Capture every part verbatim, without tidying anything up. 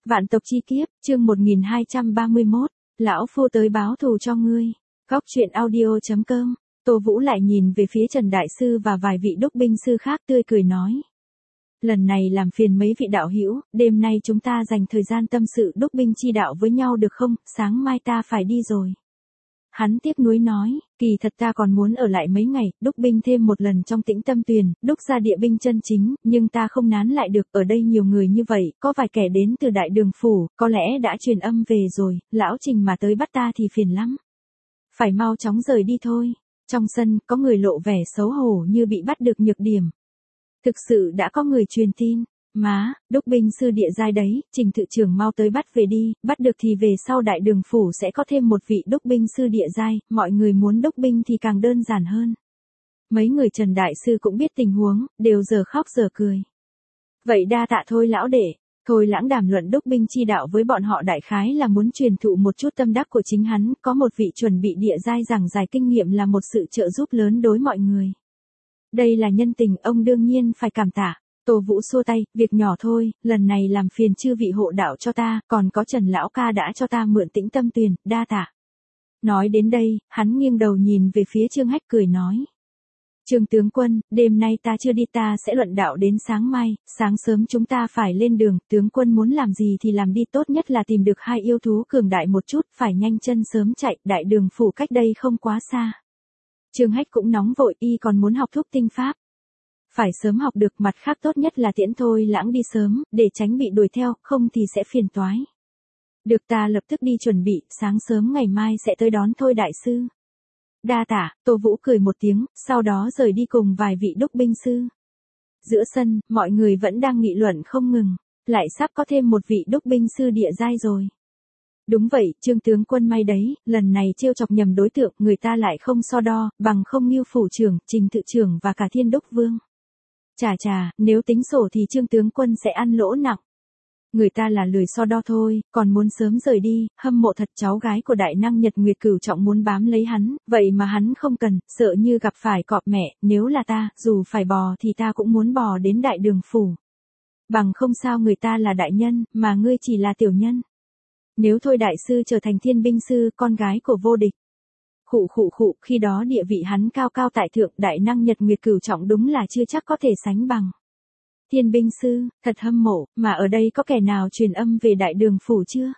Vạn tộc chi kiếp, chương một nghìn hai trăm ba mươi mốt, lão phu tới báo thù cho ngươi. Góc truyện audio chấm com. Tô Vũ lại nhìn về phía Trần Đại Sư và vài vị đúc binh sư khác tươi cười nói. Lần này làm phiền mấy vị đạo hữu, đêm nay chúng ta dành thời gian tâm sự đúc binh chi đạo với nhau được không, sáng mai ta phải đi rồi. Hắn tiếc nuối nói, kỳ thật ta còn muốn ở lại mấy ngày, đúc binh thêm một lần trong Tĩnh Tâm Tuyền, đúc ra địa binh chân chính, nhưng ta không nán lại được, ở đây nhiều người như vậy, có vài kẻ đến từ Đại Đường Phủ, có lẽ đã truyền âm về rồi, lão Trình mà tới bắt ta thì phiền lắm. Phải mau chóng rời đi thôi. Trong sân, có người lộ vẻ xấu hổ như bị bắt được nhược điểm. Thực sự đã có người truyền tin. Má, đúc binh sư địa giai đấy, Trình thự trưởng mau tới bắt về đi, bắt được thì về sau Đại Đường Phủ sẽ có thêm một vị đúc binh sư địa giai, mọi người muốn đúc binh thì càng đơn giản hơn. Mấy người Trần Đại Sư cũng biết tình huống, đều giờ khóc giờ cười. Vậy đa tạ thôi lão đệ. Thôi Lãng đàm luận đúc binh chi đạo với bọn họ đại khái là muốn truyền thụ một chút tâm đắc của chính hắn, có một vị chuẩn bị địa giai giảng giải kinh nghiệm là một sự trợ giúp lớn đối mọi người. Đây là nhân tình, ông đương nhiên phải cảm tạ. Tô Vũ xua tay, việc nhỏ thôi, lần này làm phiền chư vị hộ đạo cho ta, còn có Trần lão ca đã cho ta mượn Tĩnh Tâm Tuyền, đa tạ. Nói đến đây, hắn nghiêng đầu nhìn về phía Trương Hách cười nói. Trương tướng quân, đêm nay ta chưa đi, ta sẽ luận đạo đến sáng mai, sáng sớm chúng ta phải lên đường, tướng quân muốn làm gì thì làm đi, tốt nhất là tìm được hai yêu thú cường đại một chút, phải nhanh chân sớm chạy, Đại Đường Phủ cách đây không quá xa. Trương Hách cũng nóng vội, y còn muốn học thúc tinh pháp. Phải sớm học được, mặt khác tốt nhất là tiễn Thôi Lãng đi sớm, để tránh bị đuổi theo, không thì sẽ phiền toái. Được, ta lập tức đi chuẩn bị, sáng sớm ngày mai sẽ tới đón Thôi đại sư. Đa tạ, Tô Vũ cười một tiếng, sau đó rời đi cùng vài vị đúc binh sư. Giữa sân, mọi người vẫn đang nghị luận không ngừng, lại sắp có thêm một vị đúc binh sư địa giai rồi. Đúng vậy, Trương tướng quân may đấy, lần này trêu chọc nhầm đối tượng, người ta lại không so đo, bằng không Ngưu phủ trưởng, Trình thự trưởng và cả Thiên Đúc Vương. Chà chà, nếu tính sổ thì Trương tướng quân sẽ ăn lỗ nặng. Người ta là lười so đo thôi, còn muốn sớm rời đi, hâm mộ thật, cháu gái của đại năng Nhật Nguyệt Cửu Trọng muốn bám lấy hắn, vậy mà hắn không cần, sợ như gặp phải cọp mẹ, nếu là ta, dù phải bò thì ta cũng muốn bò đến Đại Đường Phủ. Bằng không sao, người ta là đại nhân, mà ngươi chỉ là tiểu nhân. Nếu Thôi đại sư trở thành thiên binh sư, con gái của vô địch. Khụ khụ khụ, khi đó địa vị hắn cao cao tại thượng, đại năng Nhật Nguyệt Cửu Trọng đúng là chưa chắc có thể sánh bằng. Thiên binh sư, thật hâm mộ, mà ở đây có kẻ nào truyền âm về Đại Đường Phủ chưa?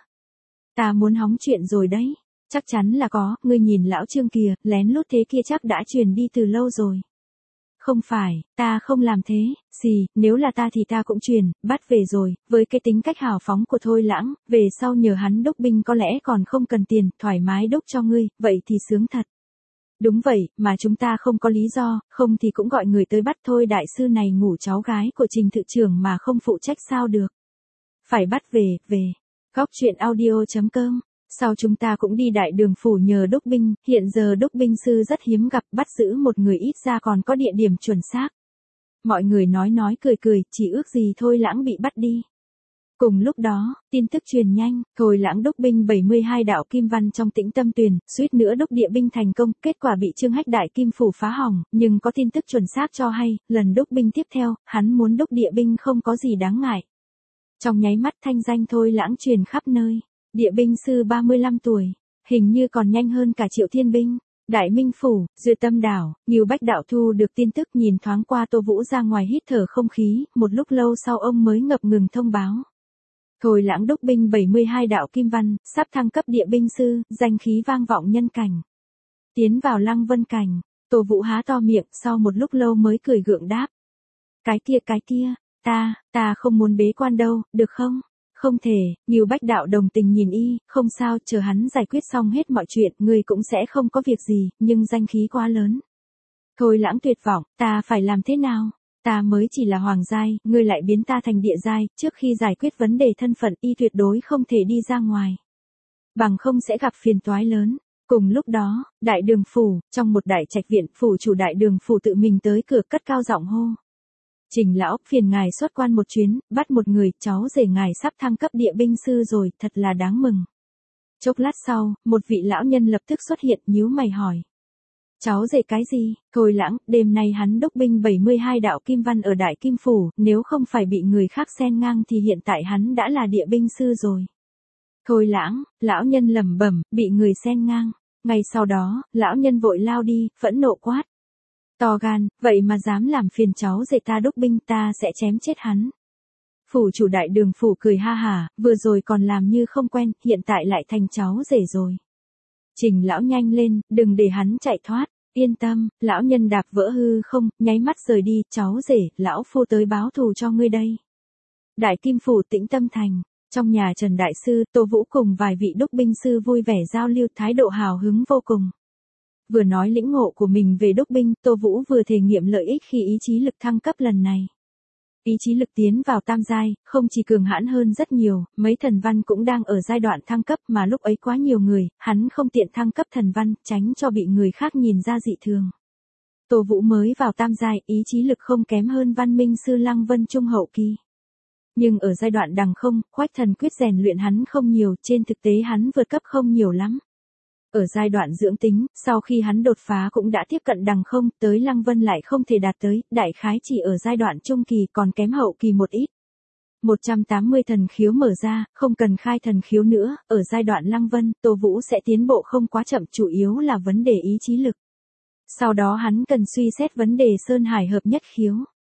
Ta muốn hóng chuyện rồi đấy. Chắc chắn là có, ngươi nhìn lão Trương kìa, lén lút thế kia chắc đã truyền đi từ lâu rồi. Không phải, ta không làm thế, xì, nếu là ta thì ta cũng truyền, bắt về rồi, với cái tính cách hào phóng của Thôi Lãng, về sau nhờ hắn đúc binh có lẽ còn không cần tiền, thoải mái đúc cho ngươi, vậy thì sướng thật. Đúng vậy, mà chúng ta không có lý do, không thì cũng gọi người tới bắt Thôi đại sư này ngủ cháu gái của Trình thự trưởng mà không phụ trách sao được. Phải bắt về, về. Góc truyện audio chấm com. Sau chúng ta cũng đi Đại Đường Phủ nhờ đúc binh, hiện giờ đúc binh sư rất hiếm gặp, bắt giữ một người ít ra còn có địa điểm chuẩn xác. Mọi người nói nói cười cười, chỉ ước gì Thôi Lãng bị bắt đi. Cùng lúc đó, tin tức truyền nhanh, Thôi Lãng đúc binh bảy mươi hai đạo kim văn trong Tĩnh Tâm Tuyền, suýt nữa đúc địa binh thành công, kết quả bị Trương Hách đại kim phủ phá hỏng, nhưng có tin tức chuẩn xác cho hay, lần đúc binh tiếp theo, hắn muốn đúc địa binh không có gì đáng ngại. Trong nháy mắt thanh danh Thôi Lãng truyền khắp nơi. Địa binh sư ba mươi lăm tuổi, hình như còn nhanh hơn cả Triệu Thiên binh. Đại Minh Phủ, Duyệt Tâm Đảo, Ngưu Bách đạo thu được tin tức, nhìn thoáng qua Tô Vũ ra ngoài hít thở không khí, một lúc lâu sau ông mới ngập ngừng thông báo. Thôi Lãng đúc binh bảy mươi hai đạo kim văn, sắp thăng cấp địa binh sư, danh khí vang vọng nhân cảnh. Tiến vào Lăng Vân Cảnh, Tô Vũ há to miệng, sau một lúc lâu mới cười gượng đáp. Cái kia cái kia, ta, ta không muốn bế quan đâu, được không? Không thể, Ngưu Bách đạo đồng tình nhìn y, không sao, chờ hắn giải quyết xong hết mọi chuyện, ngươi cũng sẽ không có việc gì, nhưng danh khí quá lớn. Thôi Lãng tuyệt vọng, ta phải làm thế nào? Ta mới chỉ là hoàng giai, ngươi lại biến ta thành địa giai, trước khi giải quyết vấn đề thân phận y tuyệt đối không thể đi ra ngoài. Bằng không sẽ gặp phiền toái lớn. Cùng lúc đó, Đại Đường Phủ, trong một đại trạch viện, phủ chủ Đại Đường Phủ tự mình tới cửa cất cao giọng hô. Trình lão, phiền ngài xuất quan một chuyến, bắt một người, cháu rể ngài sắp thăng cấp địa binh sư rồi, thật là đáng mừng. Chốc lát sau, một vị lão nhân lập tức xuất hiện, nhíu mày hỏi. Cháu rể cái gì? Thôi lãng, đêm nay hắn đúc binh bảy mươi hai đạo kim văn ở Đại Kim Phủ, nếu không phải bị người khác xen ngang thì hiện tại hắn đã là địa binh sư rồi. Thôi lãng, lão nhân lẩm bẩm, bị người xen ngang. Ngay sau đó, lão nhân vội lao đi, phẫn nộ quát. To gan, vậy mà dám làm phiền cháu rể ta đúc binh, ta sẽ chém chết hắn. Phủ chủ Đại Đường phủ cười ha hả, vừa rồi còn làm như không quen, hiện tại lại thành cháu rể rồi. Trình lão nhanh lên, đừng để hắn chạy thoát. Yên tâm, lão nhân đạp vỡ hư không, nháy mắt rời đi, cháu rể, lão phu tới báo thù cho ngươi đây. Đại Kim Phủ Tĩnh Tâm Thành, trong nhà Trần Đại Sư, Tô Vũ cùng vài vị đúc binh sư vui vẻ giao lưu, thái độ hào hứng vô cùng. Vừa nói lĩnh ngộ của mình về đúc binh, Tô Vũ vừa thể nghiệm lợi ích khi ý chí lực thăng cấp lần này. Ý chí lực tiến vào tam giai, không chỉ cường hãn hơn rất nhiều, mấy thần văn cũng đang ở giai đoạn thăng cấp mà lúc ấy quá nhiều người, hắn không tiện thăng cấp thần văn, tránh cho bị người khác nhìn ra dị thường. Tô Vũ mới vào tam giai, ý chí lực không kém hơn Văn Minh sư Lăng Vân trung hậu kỳ. Nhưng ở giai đoạn đằng không, Khoách Thần Quyết rèn luyện hắn không nhiều, trên thực tế hắn vượt cấp không nhiều lắm. Ở giai đoạn dưỡng tính, sau khi hắn đột phá cũng đã tiếp cận đằng không, tới Lăng Vân lại không thể đạt tới, đại khái chỉ ở giai đoạn trung kỳ còn kém hậu kỳ một ít. một trăm tám mươi thần khiếu mở ra, không cần khai thần khiếu nữa, ở giai đoạn Lăng Vân, Tô Vũ sẽ tiến bộ không quá chậm, chủ yếu là vấn đề ý chí lực. Sau đó hắn cần suy xét vấn đề Sơn Hải hợp nhất khiếu.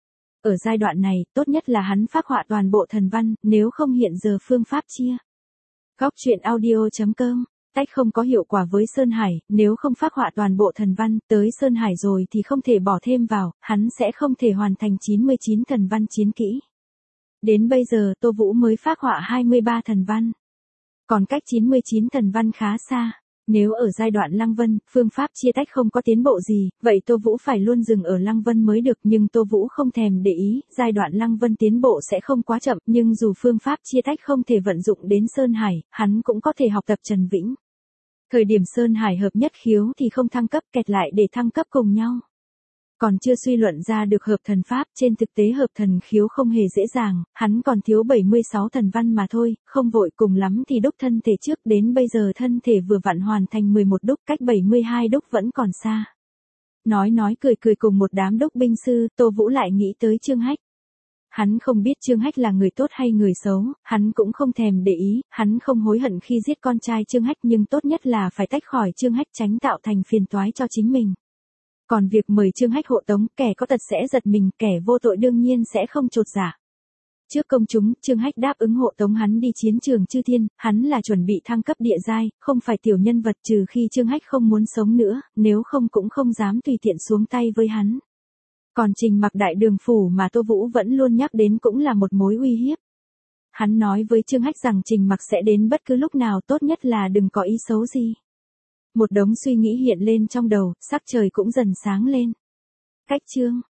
Ở giai đoạn này, tốt nhất là hắn phác họa toàn bộ thần văn, nếu không hiện giờ phương pháp chia. Góc truyện audio chấm com Tách không có hiệu quả với Sơn Hải, nếu không phác họa toàn bộ thần văn, tới Sơn Hải rồi thì không thể bỏ thêm vào, hắn sẽ không thể hoàn thành chín mươi chín thần văn chiến kỹ. Đến bây giờ Tô Vũ mới phác họa hai mươi ba thần văn. Còn cách chín mươi chín thần văn khá xa. Nếu ở giai đoạn Lăng Vân, phương pháp chia tách không có tiến bộ gì, vậy Tô Vũ phải luôn dừng ở Lăng Vân mới được, nhưng Tô Vũ không thèm để ý, giai đoạn Lăng Vân tiến bộ sẽ không quá chậm, nhưng dù phương pháp chia tách không thể vận dụng đến Sơn Hải, hắn cũng có thể học tập Trần Vĩnh. Thời điểm Sơn Hải hợp nhất khiếu thì không thăng cấp, kẹt lại để thăng cấp cùng nhau. Còn chưa suy luận ra được hợp thần pháp, trên thực tế hợp thần khiếu không hề dễ dàng, hắn còn thiếu bảy mươi sáu thần văn mà thôi, không vội, cùng lắm thì đúc thân thể trước, đến bây giờ thân thể vừa vặn hoàn thành mười một đúc, cách bảy mươi hai đúc vẫn còn xa. Nói nói cười cười cùng một đám đúc binh sư, Tô Vũ lại nghĩ tới Trương Hách. Hắn không biết Trương Hách là người tốt hay người xấu, hắn cũng không thèm để ý, hắn không hối hận khi giết con trai Trương Hách, nhưng tốt nhất là phải tách khỏi Trương Hách, tránh tạo thành phiền toái cho chính mình. Còn việc mời Trương Hách hộ tống, kẻ có tật sẽ giật mình, kẻ vô tội đương nhiên sẽ không chột dạ. Trước công chúng, Trương Hách đáp ứng hộ tống hắn đi chiến trường Chư Thiên, hắn là chuẩn bị thăng cấp địa giai, không phải tiểu nhân vật, trừ khi Trương Hách không muốn sống nữa, nếu không cũng không dám tùy tiện xuống tay với hắn. Còn Trình Mặc Đại Đường phủ mà Tô Vũ vẫn luôn nhắc đến cũng là một mối uy hiếp. Hắn nói với Trương Hách rằng Trình Mặc sẽ đến bất cứ lúc nào, tốt nhất là đừng có ý xấu gì. Một đống suy nghĩ hiện lên trong đầu, sắc trời cũng dần sáng lên. Cách chương